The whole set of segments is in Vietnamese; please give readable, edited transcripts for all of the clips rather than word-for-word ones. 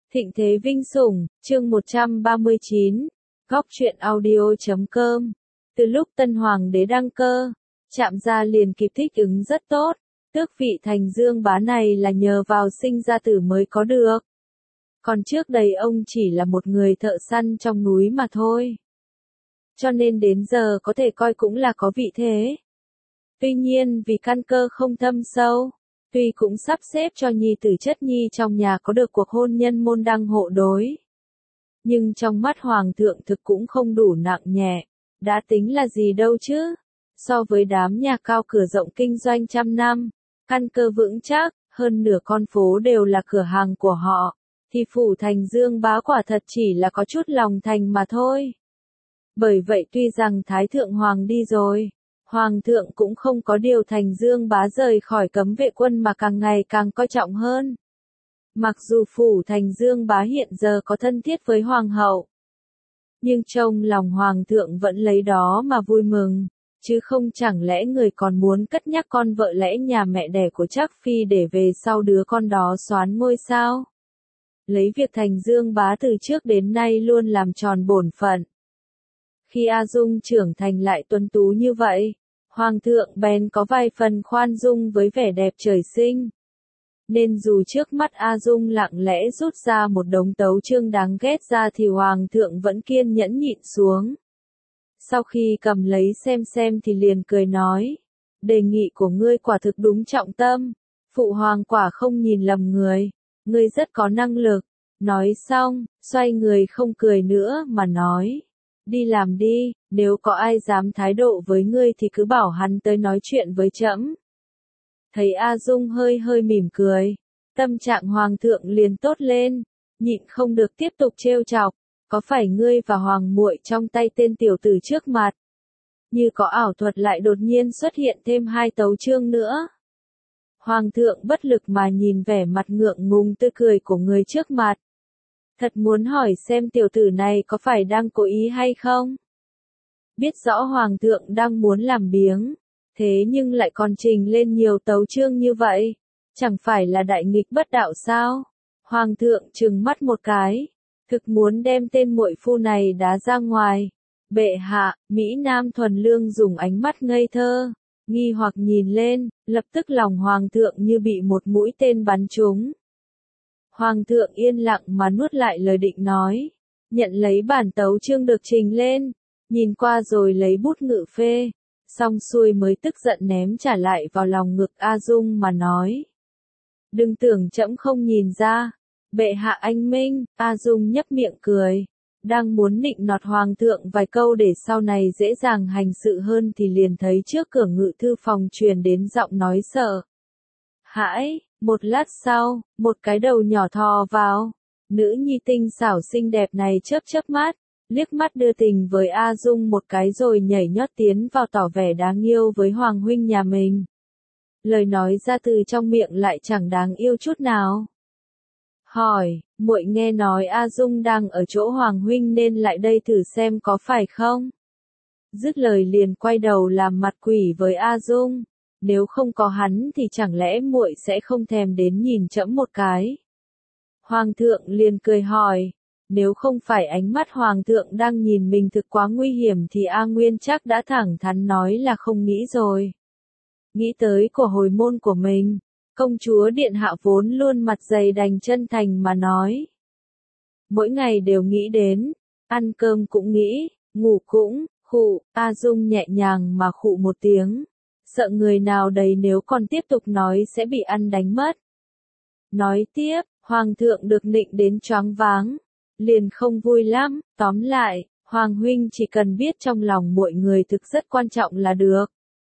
Thịnh thế vinh sủng, chương 139, góc truyện audio.com. Từ lúc tân hoàng đế đăng cơ, Trạm Gia liền kịp thích ứng rất tốt, tước vị thành Dương Bá này là nhờ vào sinh ra tử mới có được. Còn trước đây ông chỉ là một người thợ săn trong núi mà thôi. Cho nên đến giờ có thể coi cũng là có vị thế. Tuy nhiên vì căn cơ không thâm sâu, tuy cũng sắp xếp cho nhi tử chất nhi trong nhà có được cuộc hôn nhân môn đăng hộ đối. Nhưng trong mắt hoàng thượng thực cũng không đủ nặng nhẹ, đã tính là gì đâu chứ. So với đám nhà cao cửa rộng kinh doanh trăm năm, căn cơ vững chắc, hơn nửa con phố đều là cửa hàng của họ, thì phủ thành Dương Bá quả thật chỉ là có chút lòng thành mà thôi. Bởi vậy tuy rằng Thái Thượng Hoàng đi rồi, Hoàng thượng cũng không có điều thành Dương Bá rời khỏi cấm vệ quân mà càng ngày càng coi trọng hơn. Mặc dù phủ thành Dương Bá hiện giờ có thân thiết với Hoàng hậu, nhưng trong lòng Hoàng thượng vẫn lấy đó mà vui mừng, chứ không chẳng lẽ người còn muốn cất nhắc con vợ lẽ nhà mẹ đẻ của Trác Phi để về sau đứa con đó soán ngôi sao. Lấy việc thành Dương Bá từ trước đến nay luôn làm tròn bổn phận. Khi A Dung trưởng thành lại tuấn tú như vậy, Hoàng thượng bèn có vài phần khoan dung với vẻ đẹp trời sinh. Nên dù trước mắt A Dung lặng lẽ rút ra một đống tấu chương đáng ghét ra thì Hoàng thượng vẫn kiên nhẫn nhịn xuống. Sau khi cầm lấy xem thì liền cười nói, đề nghị của ngươi quả thực đúng trọng tâm, phụ hoàng quả không nhìn lầm người, ngươi rất có năng lực. Nói xong, xoay người không cười nữa mà nói, đi làm đi, nếu có ai dám thái độ với ngươi thì cứ bảo hắn tới nói chuyện với trẫm. Thấy A Dung hơi mỉm cười, tâm trạng hoàng thượng liền tốt lên, nhịn không được tiếp tục trêu chọc, có phải ngươi và hoàng muội trong tay tên tiểu tử trước mặt? Như có ảo thuật lại đột nhiên xuất hiện thêm hai tấu chương nữa. Hoàng thượng bất lực mà nhìn vẻ mặt ngượng ngùng tươi cười của người trước mặt. Thật muốn hỏi xem tiểu tử này có phải đang cố ý hay không? Biết rõ hoàng thượng đang muốn làm biếng, thế nhưng lại còn trình lên nhiều tấu chương như vậy, chẳng phải là đại nghịch bất đạo sao? Hoàng thượng trừng mắt một cái, thực muốn đem tên muội phu này đá ra ngoài. Bệ hạ, Mỹ Nam Thuần Lương dùng ánh mắt ngây thơ, nghi hoặc nhìn lên, lập tức lòng hoàng thượng như bị một mũi tên bắn trúng. Hoàng thượng yên lặng mà nuốt lại lời định nói, nhận lấy bản tấu chương được trình lên, nhìn qua rồi lấy bút ngự phê, xong xuôi mới tức giận ném trả lại vào lòng ngực A Dung mà nói. Đừng tưởng trẫm không nhìn ra, bệ hạ anh minh. A Dung nhấp miệng cười, đang muốn nịnh nọt hoàng thượng vài câu để sau này dễ dàng hành sự hơn thì liền thấy trước cửa ngự thư phòng truyền đến giọng nói sợ hãi. Một lát sau, một cái đầu nhỏ thò vào, nữ nhi tinh xảo xinh đẹp này chớp mắt, liếc mắt đưa tình với A Dung một cái rồi nhảy nhót tiến vào tỏ vẻ đáng yêu với hoàng huynh nhà mình. Lời nói ra từ trong miệng lại chẳng đáng yêu chút nào. Hỏi, muội nghe nói A Dung đang ở chỗ hoàng huynh nên lại đây thử xem có phải không? Dứt lời liền quay đầu làm mặt quỷ với A Dung. Nếu không có hắn thì chẳng lẽ muội sẽ không thèm đến nhìn trẫm một cái? Hoàng thượng liền cười hỏi, nếu không phải ánh mắt hoàng thượng đang nhìn mình thực quá nguy hiểm thì A Nguyên chắc đã thẳng thắn nói là không nghĩ rồi. Nghĩ tới của hồi môn của mình, công chúa điện hạ vốn luôn mặt dày đành chân thành mà nói. Mỗi ngày đều nghĩ đến, ăn cơm cũng nghĩ, ngủ cũng, khụ. A Dung nhẹ nhàng mà khụ một tiếng. Sợ người nào đấy nếu còn tiếp tục nói sẽ bị ăn đánh mất. Nói tiếp, hoàng thượng được nịnh đến choáng váng, liền không vui lắm. Tóm lại, hoàng huynh chỉ cần biết trong lòng mọi người thực rất quan trọng là được.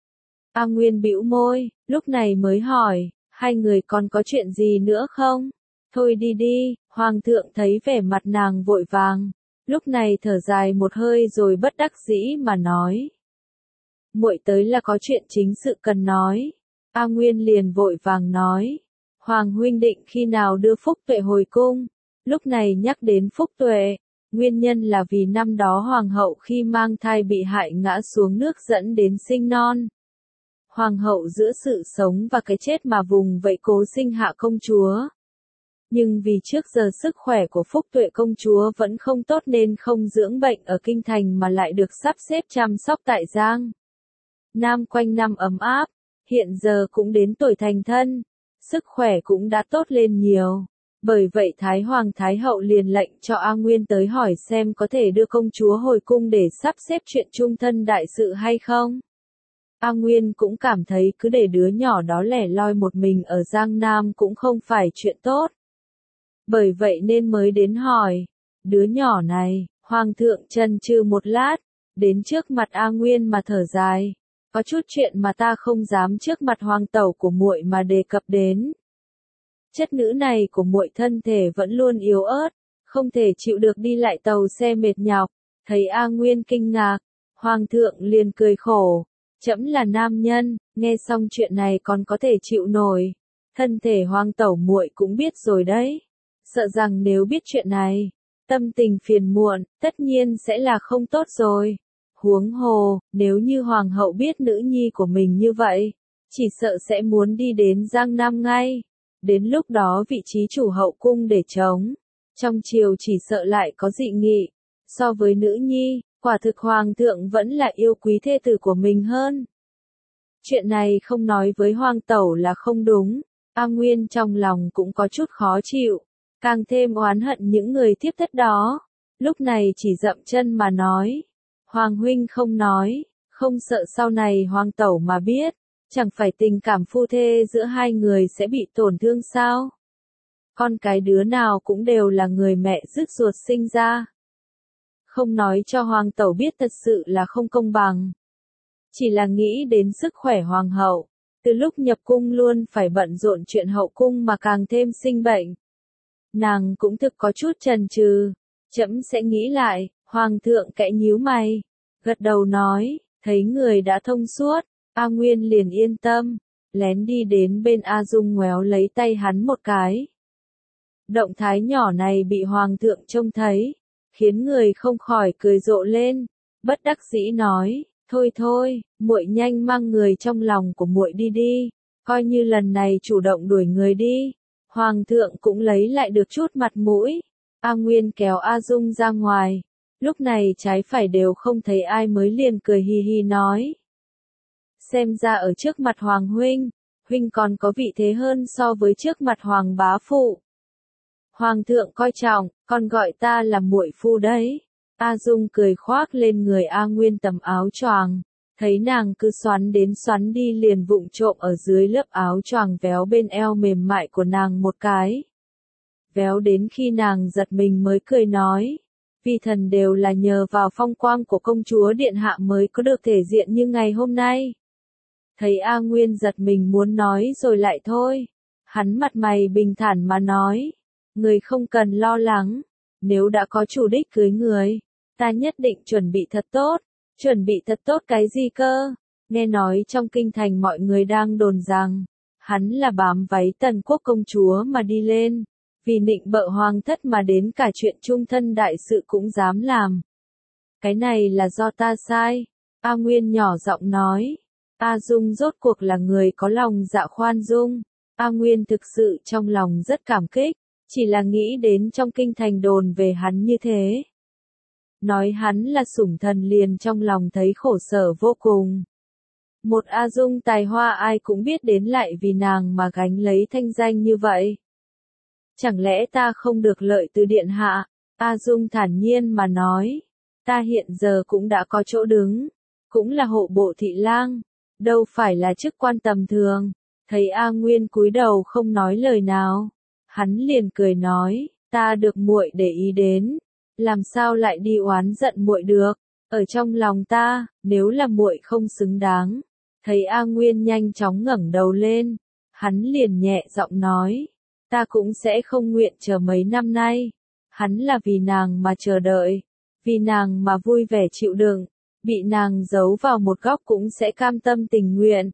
A Nguyên bĩu môi, lúc này mới hỏi, hai người còn có chuyện gì nữa không? Thôi đi đi. Hoàng thượng thấy vẻ mặt nàng vội vàng, lúc này thở dài một hơi rồi bất đắc dĩ mà nói. Muội tới là có chuyện chính sự cần nói. A Nguyên liền vội vàng nói, hoàng huynh định khi nào đưa Phúc Tuệ hồi cung? Lúc này nhắc đến Phúc Tuệ, nguyên nhân là vì năm đó hoàng hậu khi mang thai bị hại ngã xuống nước dẫn đến sinh non. Hoàng hậu giữa sự sống và cái chết mà vùng vẫy cố sinh hạ công chúa. Nhưng vì trước giờ sức khỏe của Phúc Tuệ công chúa vẫn không tốt nên không dưỡng bệnh ở kinh thành mà lại được sắp xếp chăm sóc tại Giang Nam quanh năm ấm áp, hiện giờ cũng đến tuổi thành thân, sức khỏe cũng đã tốt lên nhiều. Bởi vậy Thái Hoàng Thái Hậu liền lệnh cho A Nguyên tới hỏi xem có thể đưa công chúa hồi cung để sắp xếp chuyện chung thân đại sự hay không. A Nguyên cũng cảm thấy cứ để đứa nhỏ đó lẻ loi một mình ở Giang Nam cũng không phải chuyện tốt. Bởi vậy nên mới đến hỏi. Đứa nhỏ này, Hoàng thượng chần chừ một lát, đến trước mặt A Nguyên mà thở dài. Có chút chuyện mà ta không dám trước mặt hoàng tẩu của muội mà đề cập đến. Chất nữ này của muội thân thể vẫn luôn yếu ớt, không thể chịu được đi lại tàu xe mệt nhọc. Thấy A Nguyên kinh ngạc, Hoàng thượng liền cười khổ. Trẫm là nam nhân, nghe xong chuyện này còn có thể chịu nổi. Thân thể hoàng tẩu muội cũng biết rồi đấy. Sợ rằng nếu biết chuyện này, tâm tình phiền muộn, tất nhiên sẽ là không tốt rồi. Huống hồ, nếu như hoàng hậu biết nữ nhi của mình như vậy, chỉ sợ sẽ muốn đi đến Giang Nam ngay. Đến lúc đó vị trí chủ hậu cung để trống, trong triều chỉ sợ lại có dị nghị. So với nữ nhi, quả thực hoàng thượng vẫn là yêu quý thê tử của mình hơn. Chuyện này không nói với hoàng tẩu là không đúng. A Nguyên trong lòng cũng có chút khó chịu, càng thêm oán hận những người tiếp thất đó. Lúc này chỉ dậm chân mà nói. Hoàng huynh không nói, không sợ sau này hoàng tẩu mà biết, chẳng phải tình cảm phu thê giữa hai người sẽ bị tổn thương sao? Con cái đứa nào cũng đều là người mẹ rước ruột sinh ra. Không nói cho hoàng tẩu biết thật sự là không công bằng. Chỉ là nghĩ đến sức khỏe hoàng hậu, từ lúc nhập cung luôn phải bận rộn chuyện hậu cung mà càng thêm sinh bệnh. Nàng cũng thực có chút chần chừ, trẫm sẽ nghĩ lại. Hoàng thượng kẽ nhíu mày, gật đầu nói, thấy người đã thông suốt, A Nguyên liền yên tâm, lén đi đến bên A Dung ngoéo lấy tay hắn một cái. Động thái nhỏ này bị hoàng thượng trông thấy, khiến người không khỏi cười rộ lên, bất đắc dĩ nói, thôi thôi, muội nhanh mang người trong lòng của muội đi đi, coi như lần này chủ động đuổi người đi. Hoàng thượng cũng lấy lại được chút mặt mũi. A Nguyên kéo A Dung ra ngoài. Lúc này trái phải đều không thấy ai mới liền cười hi hi nói. Xem ra ở trước mặt Hoàng huynh, huynh còn có vị thế hơn so với trước mặt Hoàng bá phụ. Hoàng thượng coi trọng, còn gọi ta là muội phu đấy. A Dung cười khoác lên người A Nguyên tấm áo choàng, thấy nàng cứ xoắn đến xoắn đi liền vụng trộm ở dưới lớp áo choàng véo bên eo mềm mại của nàng một cái. Véo đến khi nàng giật mình mới cười nói. Vi thần đều là nhờ vào phong quang của công chúa điện hạ mới có được thể diện như ngày hôm nay. Thấy A Nguyên giật mình muốn nói rồi lại thôi. Hắn mặt mày bình thản mà nói. Người không cần lo lắng. Nếu đã có chủ đích cưới người, ta nhất định chuẩn bị thật tốt. Chuẩn bị thật tốt cái gì cơ? Nghe nói trong kinh thành mọi người đang đồn rằng, hắn là bám váy tần quốc công chúa mà đi lên. Vì nịnh bợ hoàng thất mà đến cả chuyện chung thân đại sự cũng dám làm. Cái này là do ta sai. A Nguyên nhỏ giọng nói. A Dung rốt cuộc là người có lòng dạ khoan dung. A Nguyên thực sự trong lòng rất cảm kích, chỉ là nghĩ đến trong kinh thành đồn về hắn như thế. Nói hắn là sủng thần liền trong lòng thấy khổ sở vô cùng. Một A Dung tài hoa ai cũng biết đến lại vì nàng mà gánh lấy thanh danh như vậy. Chẳng lẽ ta không được lợi từ điện hạ? A Dung thản nhiên mà nói. Ta hiện giờ cũng đã có chỗ đứng, cũng là hộ bộ thị lang, đâu phải là chức quan tầm thường. Thấy A Nguyên cúi đầu không nói lời nào, hắn liền cười nói, ta được muội để ý đến, làm sao lại đi oán giận muội được? Ở trong lòng ta, nếu là muội không xứng đáng. Thấy A Nguyên nhanh chóng ngẩng đầu lên, hắn liền nhẹ giọng nói, ta cũng sẽ không nguyện chờ mấy năm nay. Hắn là vì nàng mà chờ đợi, vì nàng mà vui vẻ chịu đựng, bị nàng giấu vào một góc cũng sẽ cam tâm tình nguyện.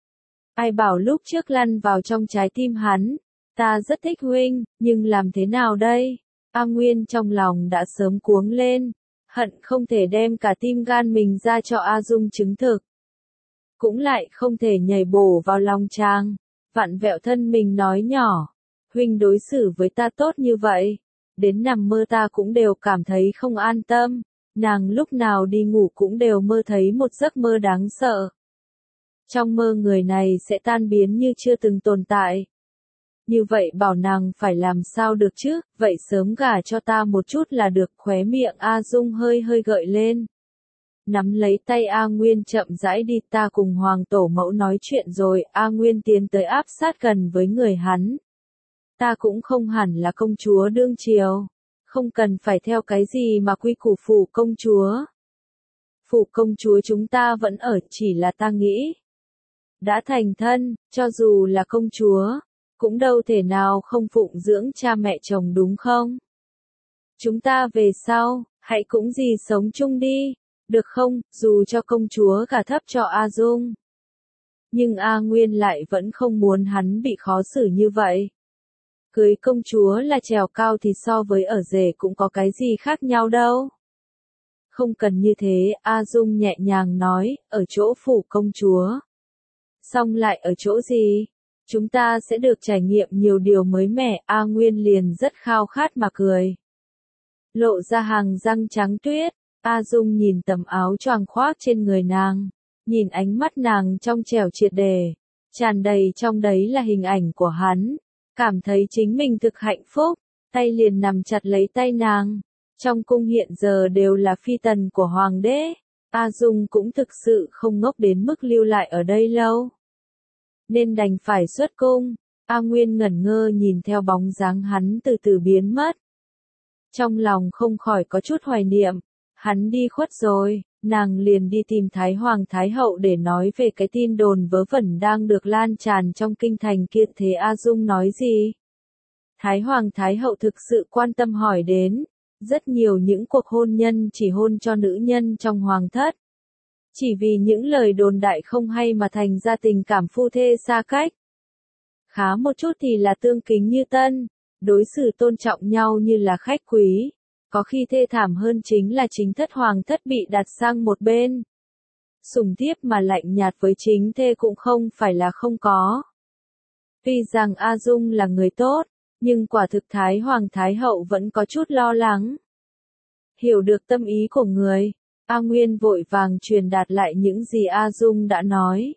Ai bảo lúc trước lăn vào trong trái tim hắn, ta rất thích huynh, nhưng làm thế nào đây? A Nguyên trong lòng đã sớm cuống lên, hận không thể đem cả tim gan mình ra cho A Dung chứng thực. Cũng lại không thể nhảy bổ vào lòng chàng, vặn vẹo thân mình nói nhỏ, Huynh đối xử với ta tốt như vậy, đến nằm mơ ta cũng đều cảm thấy không an tâm, nàng lúc nào đi ngủ cũng đều mơ thấy một giấc mơ đáng sợ. Trong mơ người này sẽ tan biến như chưa từng tồn tại. Như vậy bảo nàng phải làm sao được chứ, vậy sớm gả cho ta một chút là được. Khóe miệng A Dung hơi hơi gợi lên. Nắm lấy tay A Nguyên chậm rãi đi, ta cùng Hoàng tổ mẫu nói chuyện rồi. A Nguyên tiến tới áp sát gần với người hắn. Ta cũng không hẳn là công chúa đương triều, không cần phải theo cái gì mà quy củ phủ công chúa. Phủ công chúa chúng ta vẫn ở, chỉ là ta nghĩ. Đã thành thân, cho dù là công chúa, cũng đâu thể nào không phụng dưỡng cha mẹ chồng đúng không? Chúng ta về sau, hãy cũng gì sống chung đi, được không, dù cho công chúa gả thấp cho A Dung. Nhưng A Nguyên lại vẫn không muốn hắn bị khó xử như vậy. Cưới công chúa là trèo cao thì so với ở rể cũng có cái gì khác nhau đâu. Không cần như thế, A Dung nhẹ nhàng nói, ở chỗ phủ công chúa. Xong lại ở chỗ gì? Chúng ta sẽ được trải nghiệm nhiều điều mới mẻ. A Nguyên liền rất khao khát mà cười. Lộ ra hàng răng trắng tuyết, A Dung nhìn tấm áo choàng khoác trên người nàng, nhìn ánh mắt nàng trong trẻo triệt để, tràn đầy trong đấy là hình ảnh của hắn, cảm thấy chính mình thực hạnh phúc, tay liền nằm chặt lấy tay nàng. Trong cung hiện giờ đều là phi tần của hoàng đế, A Dung cũng thực sự không ngốc đến mức lưu lại ở đây lâu. Nên đành phải xuất cung. A Nguyên ngẩn ngơ nhìn theo bóng dáng hắn từ từ biến mất. Trong lòng không khỏi có chút hoài niệm, hắn đi khuất rồi, nàng liền đi tìm Thái Hoàng Thái Hậu để nói về cái tin đồn vớ vẩn đang được lan tràn trong kinh thành kia. Thế A Dung nói gì? Thái Hoàng Thái Hậu thực sự quan tâm hỏi đến, rất nhiều những cuộc hôn nhân chỉ hôn cho nữ nhân trong hoàng thất. Chỉ vì những lời đồn đại không hay mà thành ra tình cảm phu thê xa cách. Khá một chút thì là tương kính như tân, đối xử tôn trọng nhau như là khách quý. Có khi thê thảm hơn chính là chính thất hoàng thất bị đặt sang một bên. Sủng thiếp mà lạnh nhạt với chính thê cũng không phải là không có. Tuy rằng A Dung là người tốt, nhưng quả thực Thái Hoàng Thái Hậu vẫn có chút lo lắng. Hiểu được tâm ý của người, A Nguyên vội vàng truyền đạt lại những gì A Dung đã nói.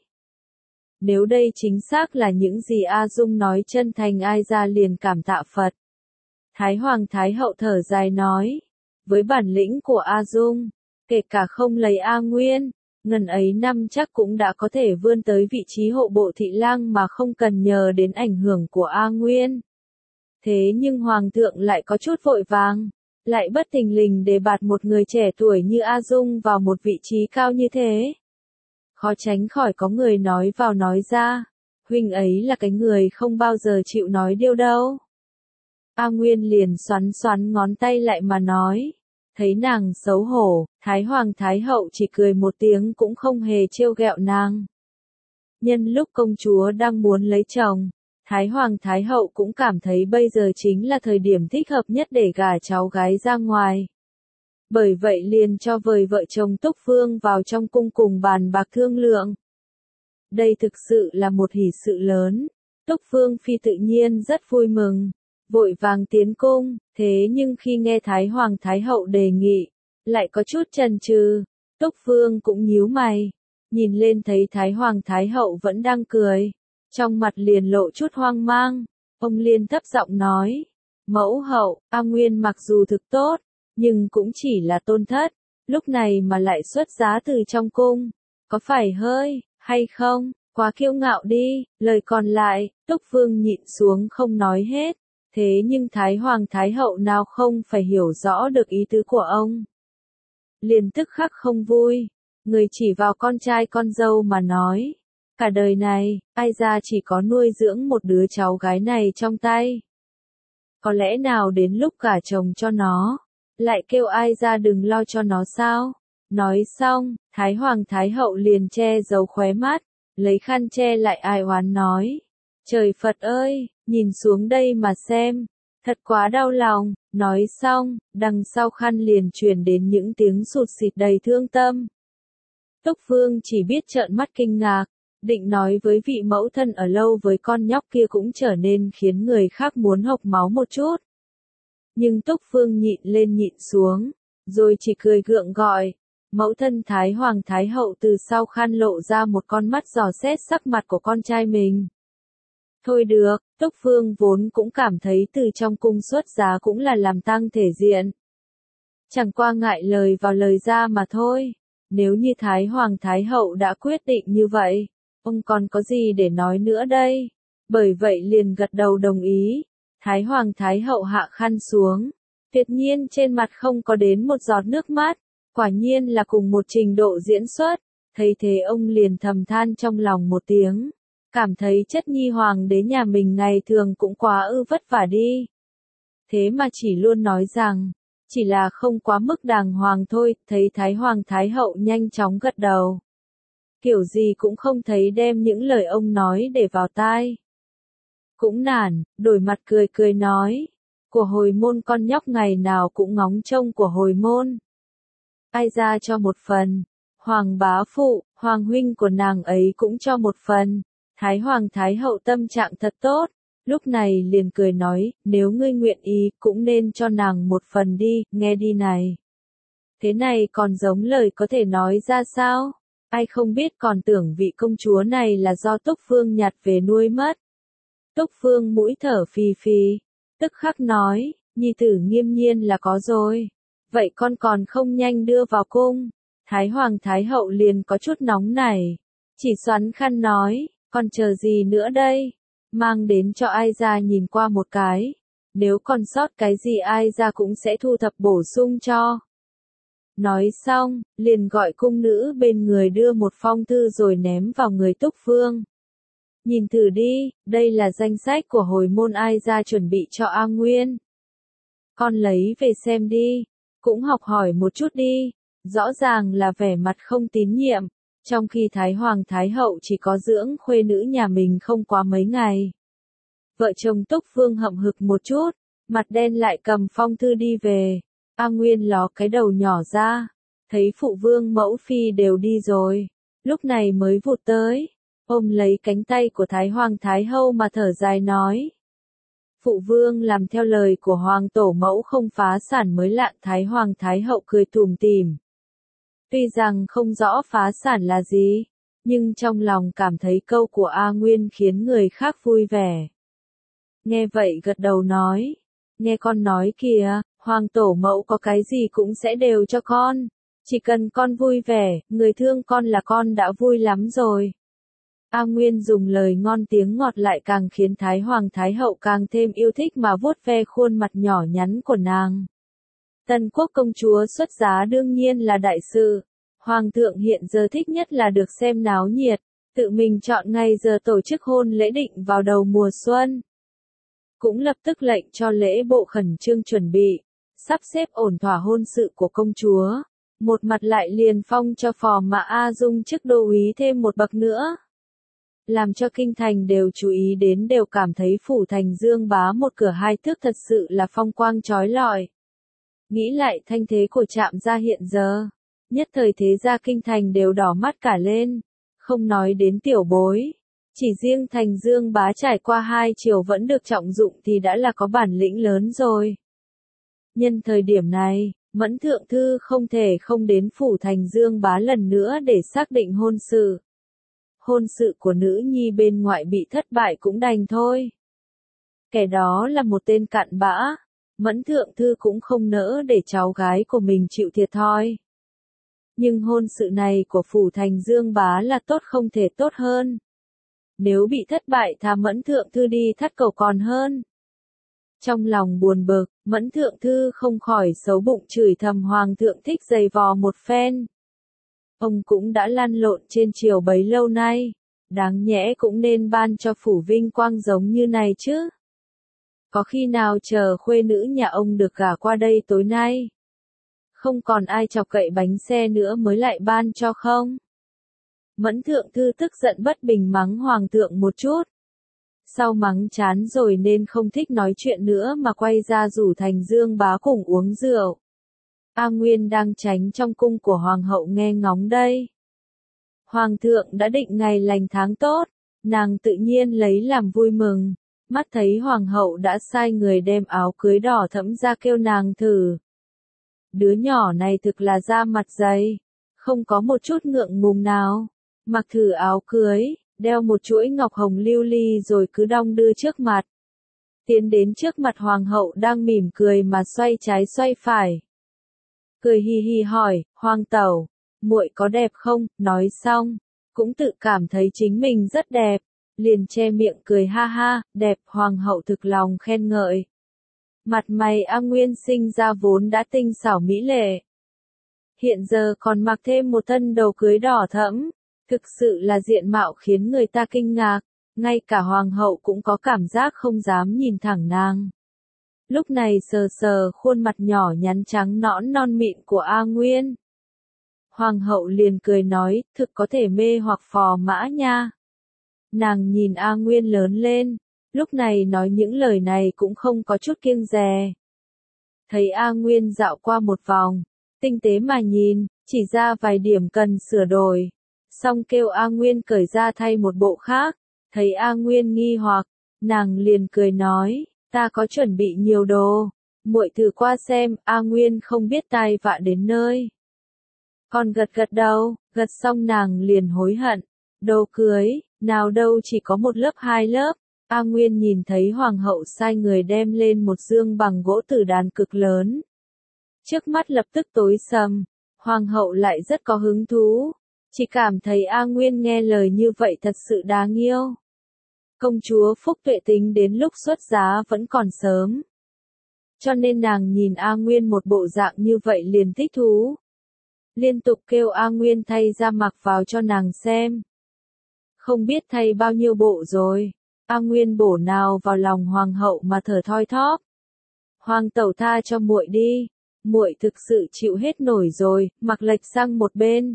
Nếu đây chính xác là những gì A Dung nói chân thành, ai ra liền cảm tạ Phật. Thái Hoàng Thái Hậu thở dài nói, với bản lĩnh của A Dung, kể cả không lấy A Nguyên, ngần ấy năm chắc cũng đã có thể vươn tới vị trí hộ bộ thị lang mà không cần nhờ đến ảnh hưởng của A Nguyên. Thế nhưng Hoàng thượng lại có chút vội vàng, lại bất thình lình đề bạt một người trẻ tuổi như A Dung vào một vị trí cao như thế. Khó tránh khỏi có người nói vào nói ra, huynh ấy là cái người không bao giờ chịu nói điêu đâu. A Nguyên liền xoắn xoắn ngón tay lại mà nói, thấy nàng xấu hổ, Thái Hoàng Thái Hậu chỉ cười một tiếng cũng không hề trêu ghẹo nàng. Nhân lúc công chúa đang muốn lấy chồng, Thái Hoàng Thái Hậu cũng cảm thấy bây giờ chính là thời điểm thích hợp nhất để gả cháu gái ra ngoài. Bởi vậy liền cho vời vợ chồng Túc Vương vào trong cung cùng bàn bạc thương lượng. Đây thực sự là một hỷ sự lớn, Túc Vương phi tự nhiên rất vui mừng, vội vàng tiến cung, thế nhưng khi nghe Thái Hoàng Thái Hậu đề nghị, lại có chút chần chừ. Túc Vương cũng nhíu mày, nhìn lên thấy Thái Hoàng Thái Hậu vẫn đang cười, trong mặt liền lộ chút hoang mang, ông liền thấp giọng nói, mẫu hậu, A Nguyên mặc dù thực tốt, nhưng cũng chỉ là tôn thất, lúc này mà lại xuất giá từ trong cung, có phải hơi, hay không, quá kiêu ngạo đi. Lời còn lại, Túc Vương nhịn xuống không nói hết, thế nhưng Thái Hoàng Thái Hậu nào không phải hiểu rõ được ý tứ của ông. Liền tức khắc không vui, người chỉ vào con trai con dâu mà nói, cả đời này, ai ra chỉ có nuôi dưỡng một đứa cháu gái này trong tay. Có lẽ nào đến lúc gả chồng cho nó, lại kêu ai ra đừng lo cho nó sao? Nói xong, Thái Hoàng Thái Hậu liền che giấu khóe mắt, lấy khăn che lại ai oán nói. Trời Phật ơi, nhìn xuống đây mà xem, thật quá đau lòng. Nói xong, đằng sau khăn liền truyền đến những tiếng sụt sịt đầy thương tâm. Túc Vương chỉ biết trợn mắt kinh ngạc, định nói với vị mẫu thân ở lâu với con nhóc kia cũng trở nên khiến người khác muốn hộc máu một chút. Nhưng Túc Phương nhịn lên nhịn xuống, rồi chỉ cười gượng gọi. Mẫu thân Thái Hoàng Thái Hậu từ sau khăn lộ ra một con mắt dò xét sắc mặt của con trai mình. Thôi được, Túc Phương vốn cũng cảm thấy từ trong cung xuất giá cũng là làm tăng thể diện. Chẳng qua ngại lời vào lời ra mà thôi. Nếu như Thái Hoàng Thái Hậu đã quyết định như vậy, ông còn có gì để nói nữa đây? Bởi vậy liền gật đầu đồng ý. Thái Hoàng Thái Hậu hạ khăn xuống. Tuyệt nhiên trên mặt không có đến một giọt nước mắt. Quả nhiên là cùng một trình độ diễn xuất. Thấy thế ông liền thầm than trong lòng một tiếng. Cảm thấy chất nhi hoàng đế nhà mình ngày thường cũng quá vất vả đi. Thế mà chỉ luôn nói rằng, chỉ là không quá mức đàng hoàng thôi, thấy Thái Hoàng Thái Hậu nhanh chóng gật đầu. Kiểu gì cũng không thấy đem những lời ông nói để vào tai. Cũng nản, đổi mặt cười cười nói, của hồi môn con nhóc ngày nào cũng ngóng trông của hồi môn. Ai ra cho một phần, Hoàng bá phụ, Hoàng huynh của nàng ấy cũng cho một phần. Thái Hoàng Thái Hậu tâm trạng thật tốt, lúc này liền cười nói, nếu ngươi nguyện ý cũng nên cho nàng một phần đi, nghe đi này. Thế này còn giống lời có thể nói ra sao? Ai không biết còn tưởng vị công chúa này là do Túc Phương nhặt về nuôi mất. Túc Phương mũi thở phì phì, tức khắc nói, nhi tử nghiêm nhiên là có rồi. Vậy con còn không nhanh đưa vào cung. Thái Hoàng Thái Hậu liền có chút nóng nảy, chỉ xoắn khăn nói, còn chờ gì nữa đây? Mang đến cho ai ra nhìn qua một cái. Nếu còn sót cái gì ai ra cũng sẽ thu thập bổ sung cho. Nói xong, liền gọi cung nữ bên người đưa một phong thư rồi ném vào người Túc Phương. Nhìn thử đi, đây là danh sách của hồi môn ai ra chuẩn bị cho A Nguyên. Con lấy về xem đi, cũng học hỏi một chút đi. Rõ ràng là vẻ mặt không tín nhiệm. Trong khi Thái Hoàng Thái Hậu chỉ có dưỡng khuê nữ nhà mình không quá mấy ngày. Vợ chồng Túc Phương hậm hực một chút, mặt đen lại cầm phong thư đi về. A Nguyên ló cái đầu nhỏ ra, thấy phụ vương mẫu phi đều đi rồi, lúc này mới vụt tới, ôm lấy cánh tay của Thái Hoàng Thái Hậu mà thở dài nói. Phụ vương làm theo lời của Hoàng tổ mẫu không phá sản mới lạ. Thái Hoàng Thái Hậu cười tủm tỉm. Tuy rằng không rõ phá sản là gì, nhưng trong lòng cảm thấy câu của A Nguyên khiến người khác vui vẻ. Nghe vậy gật đầu nói, nghe con nói kìa, Hoàng tổ mẫu có cái gì cũng sẽ đều cho con, chỉ cần con vui vẻ, người thương con là con đã vui lắm rồi. A Nguyên dùng lời ngon tiếng ngọt lại càng khiến Thái Hoàng Thái Hậu càng thêm yêu thích mà vuốt ve khuôn mặt nhỏ nhắn của nàng. Tân quốc công chúa xuất giá đương nhiên là đại sự. Hoàng thượng hiện giờ thích nhất là được xem náo nhiệt, tự mình chọn ngày giờ tổ chức hôn lễ định vào đầu mùa xuân. Cũng lập tức lệnh cho lễ bộ khẩn trương chuẩn bị, sắp xếp ổn thỏa hôn sự của công chúa. Một mặt lại liền phong cho Phò Mã A Dung chức đô úy thêm một bậc nữa. Làm cho kinh thành đều chú ý đến đều cảm thấy phủ thành Dương Bá một cửa hai thước thật sự là phong quang chói lọi. Nghĩ lại thanh thế của Trạm gia hiện giờ, nhất thời thế gia kinh thành đều đỏ mắt cả lên, không nói đến tiểu bối. Chỉ riêng thành Dương Bá trải qua 2 triều vẫn được trọng dụng thì đã là có bản lĩnh lớn rồi. Nhân thời điểm này, Mẫn Thượng Thư không thể không đến phủ thành Dương Bá lần nữa để xác định hôn sự. Hôn sự của nữ nhi bên ngoại bị thất bại cũng đành thôi. Kẻ đó là một tên cặn bã, Mẫn Thượng Thư cũng không nỡ để cháu gái của mình chịu thiệt thòi. Nhưng hôn sự này của phủ thành Dương Bá là tốt không thể tốt hơn. Nếu bị thất bại thà Mẫn Thượng Thư đi thắt cổ còn hơn. Trong lòng buồn bực, Mẫn Thượng Thư không khỏi xấu bụng chửi thầm Hoàng thượng thích giày vò một phen. Ông cũng đã lăn lộn trên triều bấy lâu nay, đáng nhẽ cũng nên ban cho phủ vinh quang giống như này chứ. Có khi nào chờ khuê nữ nhà ông được gả qua đây tối nay? Không còn ai chọc cậy bánh xe nữa mới lại ban cho không? Mẫn Thượng Thư tức giận bất bình mắng Hoàng thượng một chút. Sau mắng chán rồi nên không thích nói chuyện nữa mà quay ra rủ Thành Dương Bá cùng uống rượu. A Nguyên đang tránh trong cung của Hoàng hậu nghe ngóng đây. Hoàng thượng đã định ngày lành tháng tốt, nàng tự nhiên lấy làm vui mừng. Mắt thấy hoàng hậu đã sai người đem áo cưới đỏ thẫm ra kêu nàng thử. Đứa nhỏ này thực là da mặt dày, không có một chút ngượng ngùng nào. Mặc thử áo cưới, đeo một chuỗi ngọc hồng lưu ly rồi cứ đong đưa trước mặt. Tiến đến trước mặt hoàng hậu đang mỉm cười mà xoay trái xoay phải. Cười hi hi hỏi, hoàng tẩu, muội có đẹp không? Nói xong, cũng tự cảm thấy chính mình rất đẹp, liền che miệng cười ha ha, đẹp. Hoàng hậu thực lòng khen ngợi. Mặt mày A Nguyên sinh ra vốn đã tinh xảo mỹ lệ. Hiện giờ còn mặc thêm một thân đầu cưới đỏ thẫm, thực sự là diện mạo khiến người ta kinh ngạc, ngay cả hoàng hậu cũng có cảm giác không dám nhìn thẳng nàng. Lúc này sờ sờ khuôn mặt nhỏ nhắn trắng nõn non mịn của A Nguyên. Hoàng hậu liền cười nói, thực có thể mê hoặc phò mã nha. Nàng nhìn A Nguyên lớn lên, lúc này nói những lời này cũng không có chút kiêng dè. Thấy A Nguyên dạo qua một vòng, tinh tế mà nhìn, chỉ ra vài điểm cần sửa đổi. Xong kêu A Nguyên cởi ra thay một bộ khác, thấy A Nguyên nghi hoặc, nàng liền cười nói, ta có chuẩn bị nhiều đồ, muội thử qua xem. A Nguyên không biết tai vạ đến nơi. Còn gật gật đầu, gật xong nàng liền hối hận, đồ cưới, nào đâu chỉ có một lớp hai lớp. A Nguyên nhìn thấy hoàng hậu sai người đem lên một dương bằng gỗ tử đàn cực lớn. Trước mắt lập tức tối sầm, hoàng hậu lại rất có hứng thú, chỉ cảm thấy A Nguyên nghe lời như vậy thật sự đáng yêu. Công chúa Phúc Tuệ tính đến lúc xuất giá vẫn còn sớm, cho nên nàng nhìn A Nguyên một bộ dạng như vậy liền thích thú. Liên tục kêu A Nguyên thay ra mặc vào cho nàng xem. Không biết thay bao nhiêu bộ rồi, A Nguyên bổ nào vào lòng hoàng hậu mà thở thoi thóp. Hoàng tẩu tha cho muội đi, muội thực sự chịu hết nổi rồi, mặc lệch sang một bên.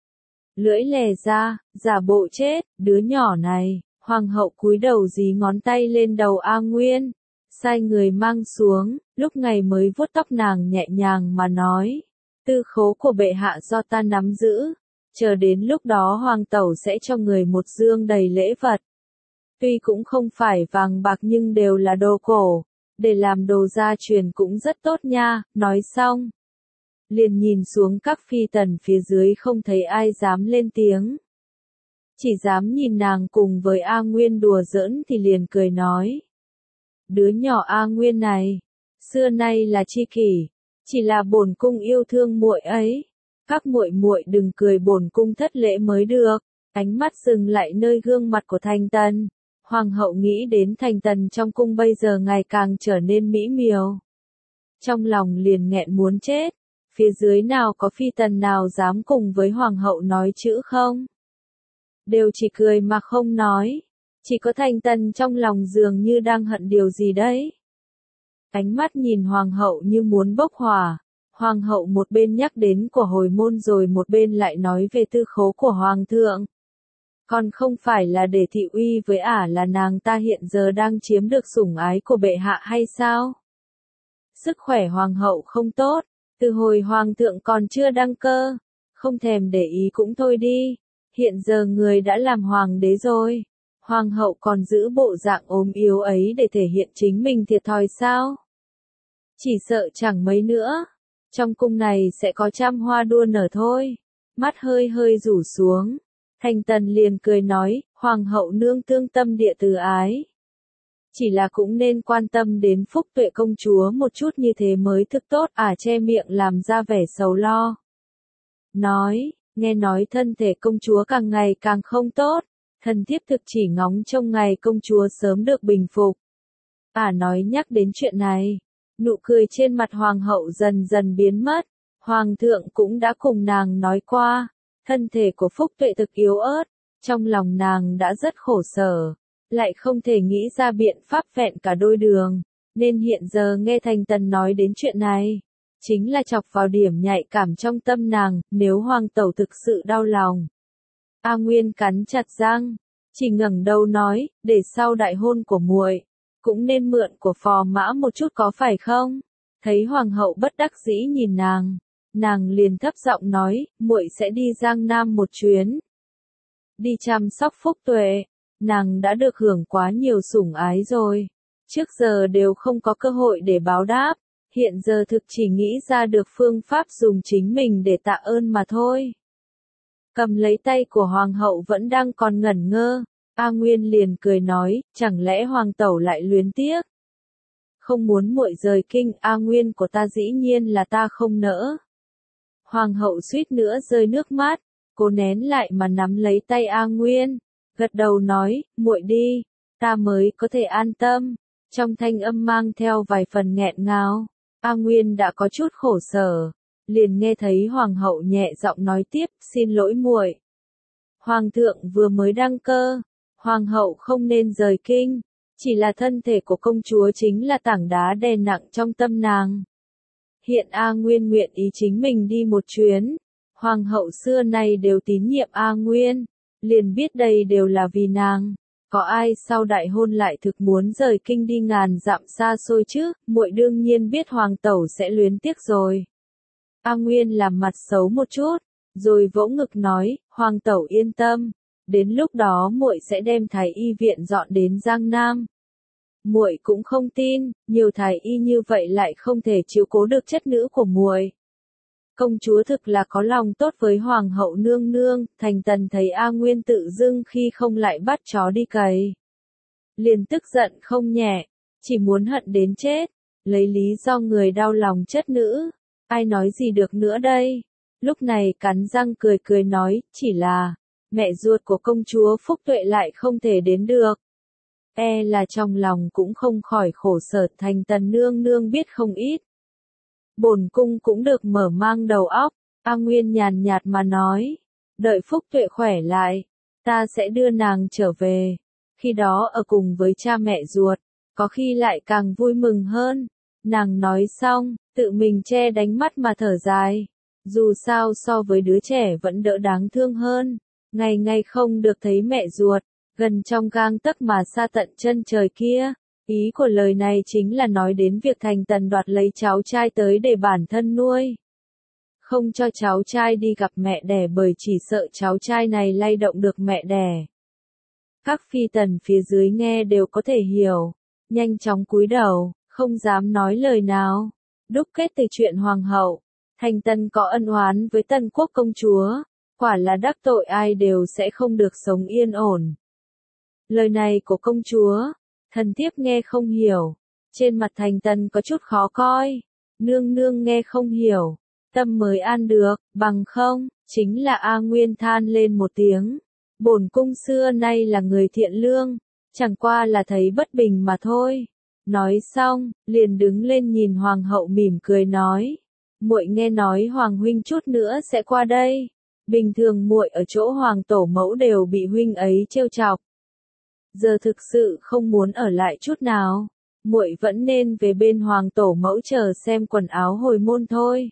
Lưỡi lè ra, giả bộ chết, đứa nhỏ này. Hoàng hậu cúi đầu dí ngón tay lên đầu A Nguyên, sai người mang xuống, lúc ngày mới vuốt tóc nàng nhẹ nhàng mà nói, tư khố của bệ hạ do ta nắm giữ, chờ đến lúc đó hoàng tẩu sẽ cho người một dương đầy lễ vật. Tuy cũng không phải vàng bạc nhưng đều là đồ cổ, để làm đồ gia truyền cũng rất tốt nha. Nói xong, liền nhìn xuống các phi tần phía dưới không thấy ai dám lên tiếng. Chỉ dám nhìn nàng cùng với A Nguyên đùa giỡn thì liền cười nói. Đứa nhỏ A Nguyên này, xưa nay là tri kỷ, chỉ là bổn cung yêu thương muội ấy. Các muội muội đừng cười, bổn cung thất lễ mới được. Ánh mắt dừng lại nơi gương mặt của Thành Tần. Hoàng hậu nghĩ đến Thành Tần trong cung bây giờ ngày càng trở nên mỹ miều. Trong lòng liền nghẹn muốn chết, phía dưới nào có phi tần nào dám cùng với hoàng hậu nói chữ không? Đều chỉ cười mà không nói. Chỉ có Thành Tần trong lòng dường như đang hận điều gì đấy. Ánh mắt nhìn hoàng hậu như muốn bốc hỏa. Hoàng hậu một bên nhắc đến của hồi môn rồi một bên lại nói về tư khố của hoàng thượng. Còn không phải là để thị uy với ả là nàng ta hiện giờ đang chiếm được sủng ái của bệ hạ hay sao? Sức khỏe hoàng hậu không tốt, từ hồi hoàng thượng còn chưa đăng cơ, không thèm để ý cũng thôi đi. Hiện giờ người đã làm hoàng đế rồi, hoàng hậu còn giữ bộ dạng ốm yếu ấy để thể hiện chính mình thiệt thòi sao? Chỉ sợ chẳng mấy nữa, trong cung này sẽ có trăm hoa đua nở thôi. Mắt hơi hơi rủ xuống, Thành Tần liền cười nói, hoàng hậu nương tương tâm địa từ ái. Chỉ là cũng nên quan tâm đến Phúc Tuệ công chúa một chút, như thế mới thực tốt. Che miệng làm ra vẻ sầu lo. Nói, nghe nói thân thể công chúa càng ngày càng không tốt, thần thiếp thực chỉ ngóng trông ngày công chúa sớm được bình phục. Nói nhắc đến chuyện này, nụ cười trên mặt hoàng hậu dần dần biến mất. Hoàng thượng cũng đã cùng nàng nói qua, thân thể của Phúc Tuệ thực yếu ớt, trong lòng nàng đã rất khổ sở, lại không thể nghĩ ra biện pháp vẹn cả đôi đường, nên hiện giờ nghe Thành Tần nói đến chuyện này, chính là chọc vào điểm nhạy cảm trong tâm nàng. Nếu hoàng tẩu thực sự đau lòng. A Nguyên cắn chặt răng, chỉ ngẩng đầu nói, để sau đại hôn của muội, cũng nên mượn của phò mã một chút có phải không? Thấy hoàng hậu bất đắc dĩ nhìn nàng liền thấp giọng nói, muội sẽ đi Giang Nam một chuyến. đi chăm sóc Phúc Tuệ. Nàng đã được hưởng quá nhiều sủng ái rồi. Trước giờ đều không có cơ hội để báo đáp. Hiện giờ thực chỉ nghĩ ra được phương pháp dùng chính mình để tạ ơn mà thôi. Cầm lấy tay của hoàng hậu vẫn đang còn ngẩn ngơ. A Nguyên liền cười nói, chẳng lẽ hoàng tẩu lại luyến tiếc? Không muốn muội rời kinh, A Nguyên của ta dĩ nhiên là ta không nỡ. Hoàng hậu suýt nữa rơi nước mắt, cố nén lại mà nắm lấy tay A Nguyên, gật đầu nói, muội đi, ta mới có thể an tâm. Trong thanh âm mang theo vài phần nghẹn ngào, A Nguyên đã có chút khổ sở, liền nghe thấy hoàng hậu nhẹ giọng nói tiếp, xin lỗi muội. Hoàng thượng vừa mới đăng cơ, hoàng hậu không nên rời kinh, chỉ là thân thể của công chúa chính là tảng đá đè nặng trong tâm nàng. Hiện A Nguyên nguyện ý chính mình đi một chuyến, hoàng hậu xưa nay đều tín nhiệm A Nguyên, liền biết đây đều là vì nàng. Có ai sau đại hôn lại thực muốn rời kinh đi ngàn dặm xa xôi chứ, muội đương nhiên biết hoàng tẩu sẽ luyến tiếc rồi. A Nguyên làm mặt xấu một chút, rồi vỗ ngực nói, hoàng tẩu yên tâm, đến lúc đó muội sẽ đem thái y viện dọn đến Giang Nam. Muội cũng không tin, nhiều thái y như vậy lại không thể chiếu cố được chất nữ của muội. Công chúa thực là có lòng tốt với hoàng hậu nương nương, Thành Tần thấy A Nguyên tự dưng khi không lại bắt chó đi cày. Liền tức giận không nhẹ, chỉ muốn hận đến chết, lấy lý do người đau lòng chất nữ, ai nói gì được nữa đây. Lúc này cắn răng cười cười nói, chỉ là, mẹ ruột của công chúa Phúc Tuệ lại không thể đến được. E là trong lòng cũng không khỏi khổ sở, Thành Tần nương nương biết không ít. Bổn cung cũng được mở mang đầu óc, A Nguyên nhàn nhạt mà nói, đợi Phúc Tuệ khỏe lại, ta sẽ đưa nàng trở về, khi đó ở cùng với cha mẹ ruột, có khi lại càng vui mừng hơn. Nàng nói xong, tự mình che đánh mắt mà thở dài, dù sao so với đứa trẻ vẫn đỡ đáng thương hơn, ngày ngày không được thấy mẹ ruột, gần trong gang tấc mà xa tận chân trời kia. Ý của lời này chính là nói đến việc Thành Tần đoạt lấy cháu trai tới để bản thân nuôi. Không cho cháu trai đi gặp mẹ đẻ bởi chỉ sợ cháu trai này lay động được mẹ đẻ. Các phi tần phía dưới nghe đều có thể hiểu, nhanh chóng cúi đầu, không dám nói lời nào. Đúc kết từ chuyện hoàng hậu, Thành Tần có ân oán với Tân Quốc công chúa, quả là đắc tội ai đều sẽ không được sống yên ổn. Lời này của công chúa, thần thiếp nghe không hiểu, trên mặt Thành Tần có chút khó coi, nương nương nghe không hiểu, tâm mới an được, bằng không, chính là A Nguyên than lên một tiếng, bổn cung xưa nay là người thiện lương, chẳng qua là thấy bất bình mà thôi. Nói xong, liền đứng lên nhìn hoàng hậu mỉm cười nói, muội nghe nói hoàng huynh chút nữa sẽ qua đây, bình thường muội ở chỗ hoàng tổ mẫu đều bị huynh ấy trêu chọc. Giờ thực sự không muốn ở lại chút nào, muội vẫn nên về bên hoàng tổ mẫu chờ xem quần áo hồi môn thôi.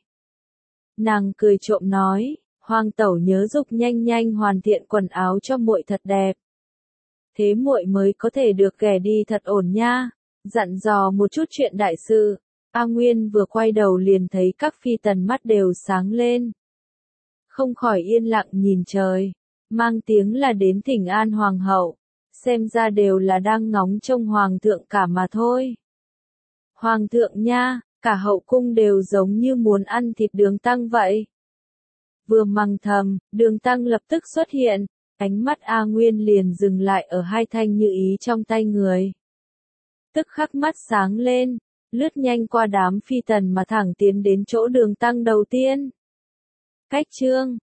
Nàng cười trộm nói, hoàng tẩu nhớ dục nhanh nhanh hoàn thiện quần áo cho muội thật đẹp. Thế muội mới có thể được ghé đi thật ổn nha, dặn dò một chút chuyện đại sự. A Nguyên vừa quay đầu liền thấy các phi tần mắt đều sáng lên. Không khỏi yên lặng nhìn trời, mang tiếng là đến thỉnh an hoàng hậu. Xem ra đều là đang ngóng trông hoàng thượng cả mà thôi. Hoàng thượng nha, cả hậu cung đều giống như muốn ăn thịt Đường Tăng vậy. Vừa mắng thầm, Đường Tăng lập tức xuất hiện, ánh mắt A Nguyên liền dừng lại ở hai thanh như ý trong tay người. Tức khắc mắt sáng lên, lướt nhanh qua đám phi tần mà thẳng tiến đến chỗ Đường Tăng đầu tiên. Cách chương